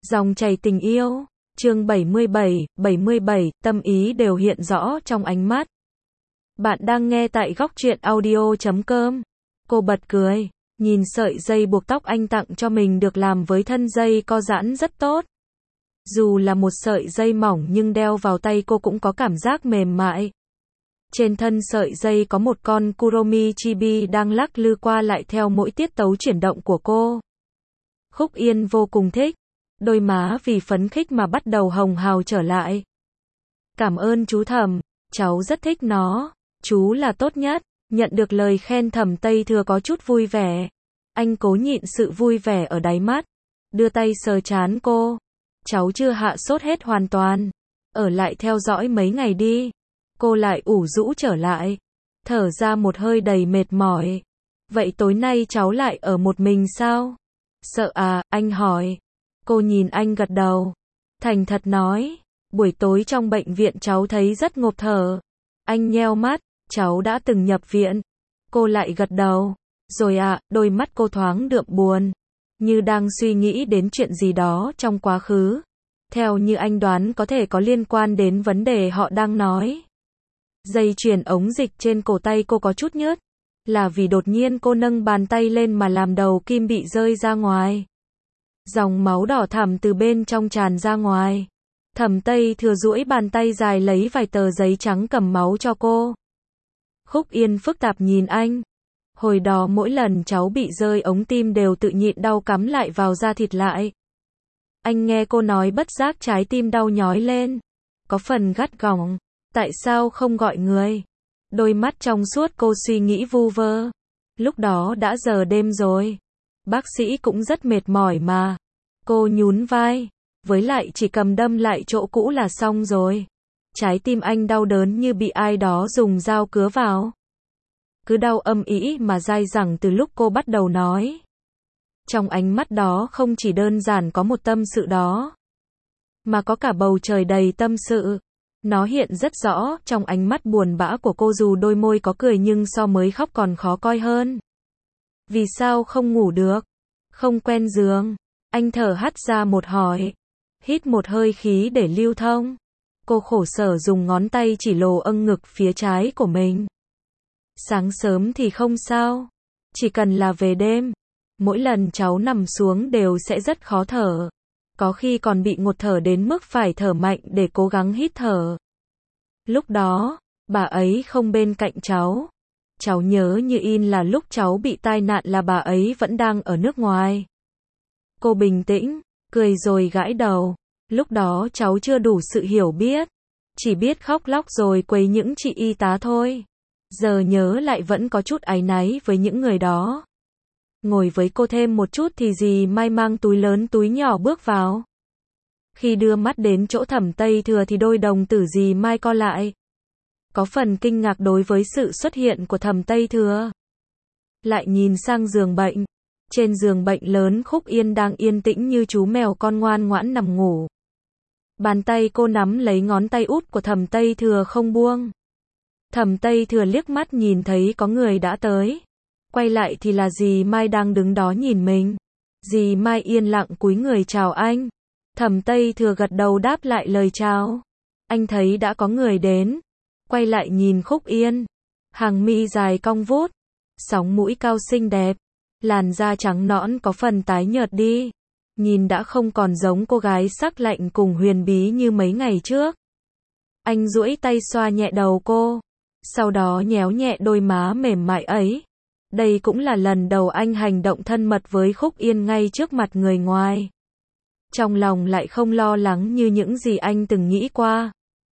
Dòng chảy tình yêu, chương 77, tâm ý đều hiện rõ trong ánh mắt. Bạn đang nghe tại góc truyện audio.com. Cô bật cười, nhìn sợi dây buộc tóc anh tặng cho mình được làm với thân dây co giãn rất tốt. Dù là một sợi dây mỏng nhưng đeo vào tay cô cũng có cảm giác mềm mại. Trên thân sợi dây có một con Kuromi Chibi đang lắc lư qua lại theo mỗi tiết tấu chuyển động của cô. Khúc Yên vô cùng thích. Đôi má vì phấn khích mà bắt đầu hồng hào trở lại. Cảm ơn chú Thẩm, cháu rất thích nó, chú là tốt nhất. Nhận được lời khen Thẩm Tây Thừa có chút vui vẻ. Anh cố nhịn sự vui vẻ ở đáy mắt, đưa tay sờ trán cô. Cháu chưa hạ sốt hết hoàn toàn, ở lại theo dõi mấy ngày đi. Cô lại ủ rũ trở lại, thở ra một hơi đầy mệt mỏi. Vậy tối nay cháu lại ở một mình sao? Sợ à, anh hỏi. Cô nhìn anh gật đầu, thành thật nói, buổi tối trong bệnh viện cháu thấy rất ngộp thở. Anh nheo mắt, cháu đã từng nhập viện. Cô lại gật đầu, rồi ạ, đôi mắt cô thoáng đượm buồn, như đang suy nghĩ đến chuyện gì đó trong quá khứ. Theo như anh đoán có thể có liên quan đến vấn đề họ đang nói. Dây chuyền ống dịch trên cổ tay cô có chút nhớt, là vì đột nhiên cô nâng bàn tay lên mà làm đầu kim bị rơi ra ngoài. Dòng máu đỏ thẳm từ bên trong tràn ra ngoài. Thẩm Tây Thừa duỗi bàn tay dài lấy vài tờ giấy trắng cầm máu cho cô. Khúc Yên phức tạp nhìn anh. Hồi đó mỗi lần cháu bị rơi ống tim đều tự nhịn đau cắm lại vào da thịt lại. Anh nghe cô nói bất giác trái tim đau nhói lên. Có phần gắt gỏng. Tại sao không gọi người? Đôi mắt trong suốt cô suy nghĩ vu vơ. Lúc đó đã giờ đêm rồi. Bác sĩ cũng rất mệt mỏi mà. Cô nhún vai. Với lại chỉ cầm đâm lại chỗ cũ là xong rồi. Trái tim anh đau đớn như bị ai đó dùng dao cứa vào. Cứ đau âm ỉ mà dai dẳng từ lúc cô bắt đầu nói. Trong ánh mắt đó không chỉ đơn giản có một tâm sự đó, mà có cả bầu trời đầy tâm sự. Nó hiện rất rõ trong ánh mắt buồn bã của cô, dù đôi môi có cười nhưng so mới khóc còn khó coi hơn. Vì sao không ngủ được? Không quen giường. Anh thở hắt ra một hỏi. Hít một hơi khí để lưu thông. Cô khổ sở dùng ngón tay chỉ lồ âng ngực phía trái của mình. Sáng sớm thì không sao. Chỉ cần là về đêm. Mỗi lần cháu nằm xuống đều sẽ rất khó thở. Có khi còn bị ngột thở đến mức phải thở mạnh để cố gắng hít thở. Lúc đó, bà ấy không bên cạnh cháu. Cháu nhớ như in là lúc cháu bị tai nạn là bà ấy vẫn đang ở nước ngoài. Cô bình tĩnh, cười rồi gãi đầu. Lúc đó cháu chưa đủ sự hiểu biết. Chỉ biết khóc lóc rồi quấy những chị y tá thôi. Giờ nhớ lại vẫn có chút áy náy với những người đó. Ngồi với cô thêm một chút thì dì Mai mang túi lớn túi nhỏ bước vào. Khi đưa mắt đến chỗ Thẩm Tây Thừa thì đôi đồng tử dì Mai co lại. Có phần kinh ngạc đối với sự xuất hiện của Thẩm Tây Thừa. Lại nhìn sang giường bệnh. Trên giường bệnh lớn Khúc Yên đang yên tĩnh như chú mèo con ngoan ngoãn nằm ngủ. Bàn tay cô nắm lấy ngón tay út của Thẩm Tây Thừa không buông. Thẩm Tây Thừa liếc mắt nhìn thấy có người đã tới. Quay lại thì là dì Mai đang đứng đó nhìn mình. Dì Mai yên lặng cúi người chào anh. Thẩm Tây Thừa gật đầu đáp lại lời chào. Anh thấy đã có người đến. Quay lại nhìn Khúc Yên. Hàng mi dài cong vút. Sóng mũi cao xinh đẹp. Làn da trắng nõn có phần tái nhợt đi. Nhìn đã không còn giống cô gái sắc lạnh cùng huyền bí như mấy ngày trước. Anh duỗi tay xoa nhẹ đầu cô. Sau đó nhéo nhẹ đôi má mềm mại ấy. Đây cũng là lần đầu anh hành động thân mật với Khúc Yên ngay trước mặt người ngoài. Trong lòng lại không lo lắng như những gì anh từng nghĩ qua.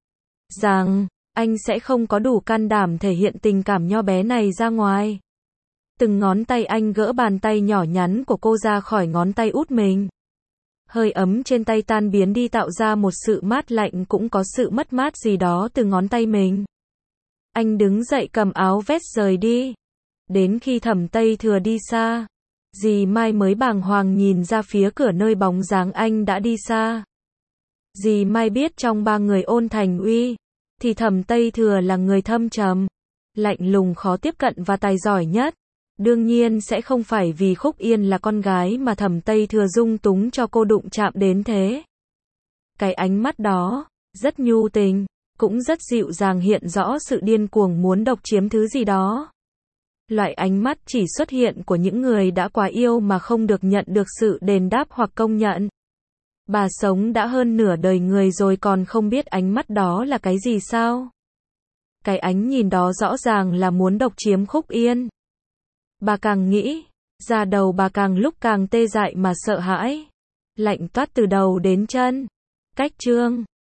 Rằng, anh sẽ không có đủ can đảm thể hiện tình cảm nho bé này ra ngoài. Từng ngón tay anh gỡ bàn tay nhỏ nhắn của cô ra khỏi ngón tay út mình. Hơi ấm trên tay tan biến đi tạo ra một sự mát lạnh cũng có sự mất mát gì đó từ ngón tay mình. Anh đứng dậy cầm áo vest rời đi. Đến khi Thẩm Tây Thừa đi xa, dì Mai mới bàng hoàng nhìn ra phía cửa nơi bóng dáng anh đã đi xa. Dì Mai biết trong ba người Ôn Thành Uy, thì Thẩm Tây Thừa là người thâm trầm, lạnh lùng khó tiếp cận và tài giỏi nhất. Đương nhiên sẽ không phải vì Khúc Yên là con gái mà Thẩm Tây Thừa dung túng cho cô đụng chạm đến thế. Cái ánh mắt đó, rất nhu tình, cũng rất dịu dàng hiện rõ sự điên cuồng muốn độc chiếm thứ gì đó. Loại ánh mắt chỉ xuất hiện của những người đã quá yêu mà không được nhận được sự đền đáp hoặc công nhận. Bà sống đã hơn nửa đời người rồi còn không biết ánh mắt đó là cái gì sao? Cái ánh nhìn đó rõ ràng là muốn độc chiếm Khúc Yên. Bà càng nghĩ, da đầu bà càng lúc càng tê dại mà sợ hãi. Lạnh toát từ đầu đến chân. Cách chương